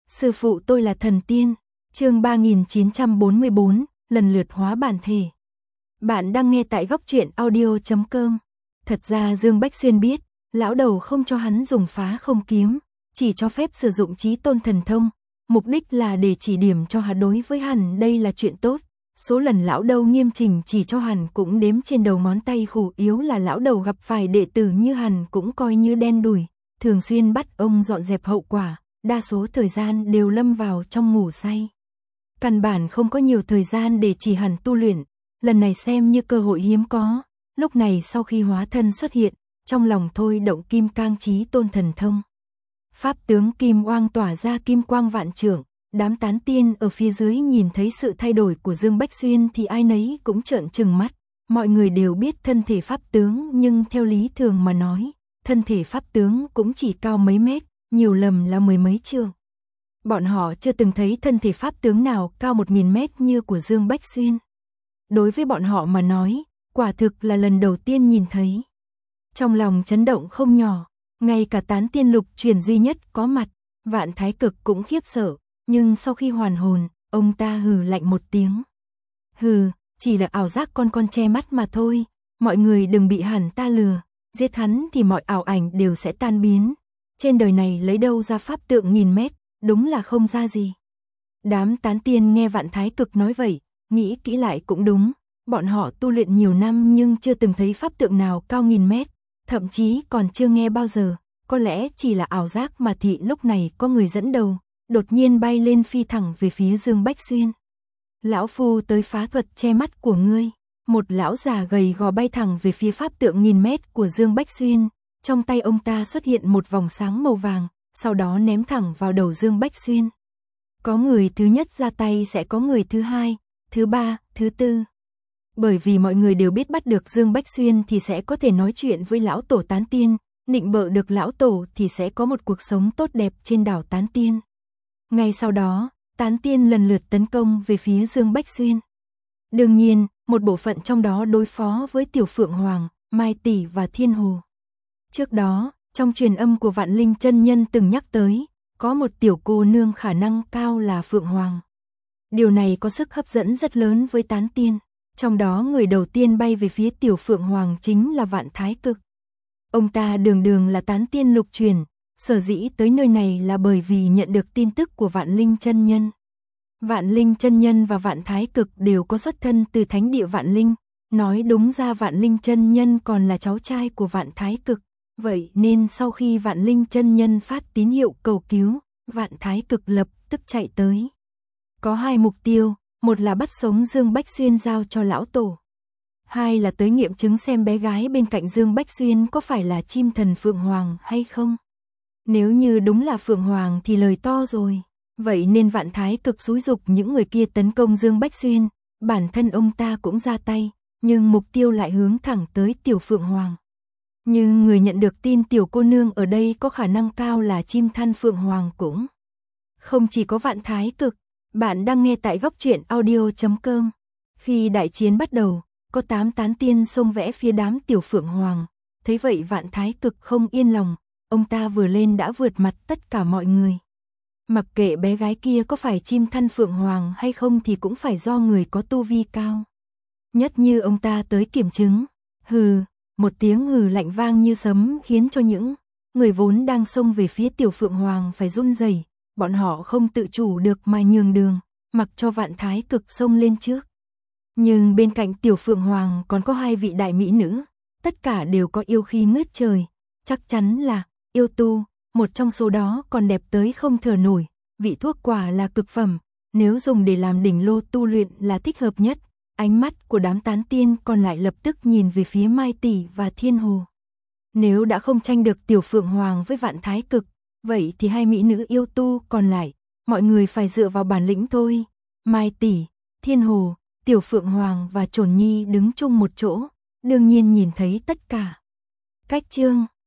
Sư phụ tôi là thần tiên. Chương 3944, lần lượt hóa bản thể. Bạn đang nghe tại góc truyện audio.com. Thật ra Dương Bách Xuyên biết, lão đầu không cho hắn dùng phá không kiếm, chỉ cho phép sử dụng chí tôn thần thông, mục đích là để chỉ điểm cho hắn. Đối với hắn đây là chuyện tốt. Số lần lão đầu nghiêm chỉnh chỉ cho hắn cũng đếm trên đầu ngón tay, khổ yếu là lão đầu gặp phải đệ tử như hắn cũng coi như đen đủi, thường xuyên bắt ông dọn dẹp hậu quả, đa số thời gian đều lâm vào trong ngủ say. Căn bản không có nhiều thời gian để chỉ hắn tu luyện, lần này xem như cơ hội hiếm có. Lúc này sau khi hóa thân xuất hiện, trong lòng thôi động kim cang chí tôn thần thông. Pháp tướng kim oang tỏa ra kim quang vạn trượng, đám tán tiên ở phía dưới nhìn thấy sự thay đổi của Dương Bách Xuyên thì ai nấy cũng trợn trừng mắt. Mọi người đều biết thân thể pháp tướng, nhưng theo lý thường mà nói, thân thể pháp tướng cũng chỉ cao mấy mét, nhiều lầm là mười mấy trượng. Bọn họ chưa từng thấy thân thể pháp tướng nào cao 1000 mét như của Dương Bách Xuyên. Đối với bọn họ mà nói, quả thực là lần đầu tiên nhìn thấy. Trong lòng chấn động không nhỏ, ngay cả tán tiên lục truyền duy nhất có mặt, Vạn Thái Cực cũng khiếp sợ, nhưng sau khi hoàn hồn, ông ta hừ lạnh một tiếng. Hừ, chỉ là ảo giác con che mắt mà thôi, mọi người đừng bị hắn ta lừa, giết hắn thì mọi ảo ảnh đều sẽ tan biến. Trên đời này lấy đâu ra pháp tượng 1000 mét, đúng là không ra gì. Đám tán tiên nghe Vạn Thái Cực nói vậy, nghĩ kỹ lại cũng đúng, bọn họ tu luyện nhiều năm nhưng chưa từng thấy pháp tượng nào cao 1000 mét, thậm chí còn chưa nghe bao giờ, có lẽ chỉ là ảo giác mà. Thị lúc này có người dẫn đầu, đột nhiên bay lên phi thẳng về phía Dương Bách Xuyên. Lão phu tới phá thuật che mắt của ngươi. Một lão già gầy gò bay thẳng về phía pháp tượng 1000 mét của Dương Bách Xuyên, trong tay ông ta xuất hiện một vòng sáng màu vàng, sau đó ném thẳng vào đầu Dương Bách Xuyên. Có người thứ nhất ra tay sẽ có người thứ hai, thứ ba, thứ tư. Bởi vì mọi người đều biết bắt được Dương Bách Xuyên thì sẽ có thể nói chuyện với lão tổ tán tiên, nịnh bợ được lão tổ thì sẽ có một cuộc sống tốt đẹp trên đảo tán tiên. Ngay sau đó, tán tiên lần lượt tấn công về phía Dương Bách Xuyên. Đương nhiên, một bộ phận trong đó đối phó với Tiểu Phượng Hoàng, Mai Tỷ và Thiên Hồ. Trước đó, trong truyền âm của Vạn Linh chân nhân từng nhắc tới, có một tiểu cô nương khả năng cao là Phượng Hoàng. Điều này có sức hấp dẫn rất lớn với tán tiên. Trong đó người đầu tiên bay về phía Tiểu Phượng Hoàng chính là Vạn Thái Cực. Ông ta đường đường là tán tiên lục truyền, sở dĩ tới nơi này là bởi vì nhận được tin tức của Vạn Linh chân nhân. Vạn Linh chân nhân và Vạn Thái Cực đều có xuất thân từ thánh địa Vạn Linh, nói đúng ra Vạn Linh chân nhân còn là cháu trai của Vạn Thái Cực. Vậy nên sau khi Vạn Linh chân nhân phát tín hiệu cầu cứu, Vạn Thái Cực lập tức chạy tới. Có hai mục tiêu, một là bắt sống Dương Bách Xuyên giao cho lão tổ. Hai là tới nghiệm chứng xem bé gái bên cạnh Dương Bách Xuyên có phải là chim thần Phượng Hoàng hay không. Nếu như đúng là Phượng Hoàng thì lời to rồi. Vậy nên Vạn Thái Cực xúi giục những người kia tấn công Dương Bách Xuyên, bản thân ông ta cũng ra tay, nhưng mục tiêu lại hướng thẳng tới Tiểu Phượng Hoàng. Nhưng người nhận được tin tiểu cô nương ở đây có khả năng cao là chim than Phượng Hoàng cũng không chỉ có Vạn Thái Cực. Bạn đang nghe tại góc truyện audio.com. Khi đại chiến bắt đầu, có 8 tán tiên xông vẽ phía đám Tiểu Phượng Hoàng. Thấy vậy Vạn Thái Cực không yên lòng, ông ta vừa lên đã vượt mặt tất cả mọi người. Mặc kệ bé gái kia có phải chim than Phượng Hoàng hay không thì cũng phải do người có tu vi cao. Nhất như ông ta tới kiểm chứng. Hừ, một tiếng hừ lạnh vang như sấm khiến cho những người vốn đang xông về phía Tiểu Phượng Hoàng phải run rẩy. Bọn họ không tự chủ được mà nhường đường, mặc cho Vạn Thái Cực xông lên trước. Nhưng bên cạnh Tiểu Phượng Hoàng còn có 2 vị đại mỹ nữ, tất cả đều có yêu khí ngất trời, chắc chắn là yêu tu, một trong số đó còn đẹp tới không thở nổi, vị thuốc quả là cực phẩm, nếu dùng để làm đỉnh lô tu luyện là thích hợp nhất. Ánh mắt của đám tán tiên còn lại lập tức nhìn về phía Mai Tỷ và Thiên Hồ. Nếu đã không tranh được Tiểu Phượng Hoàng với Vạn Thái Cực, vậy thì 2 mỹ nữ yêu tu còn lại, mọi người phải dựa vào bản lĩnh thôi. Mai Tỷ, Thiên Hồ, Tiểu Phượng Hoàng và Trồn Nhi đứng chung một chỗ, đương nhiên nhìn thấy tất cả. Cách chương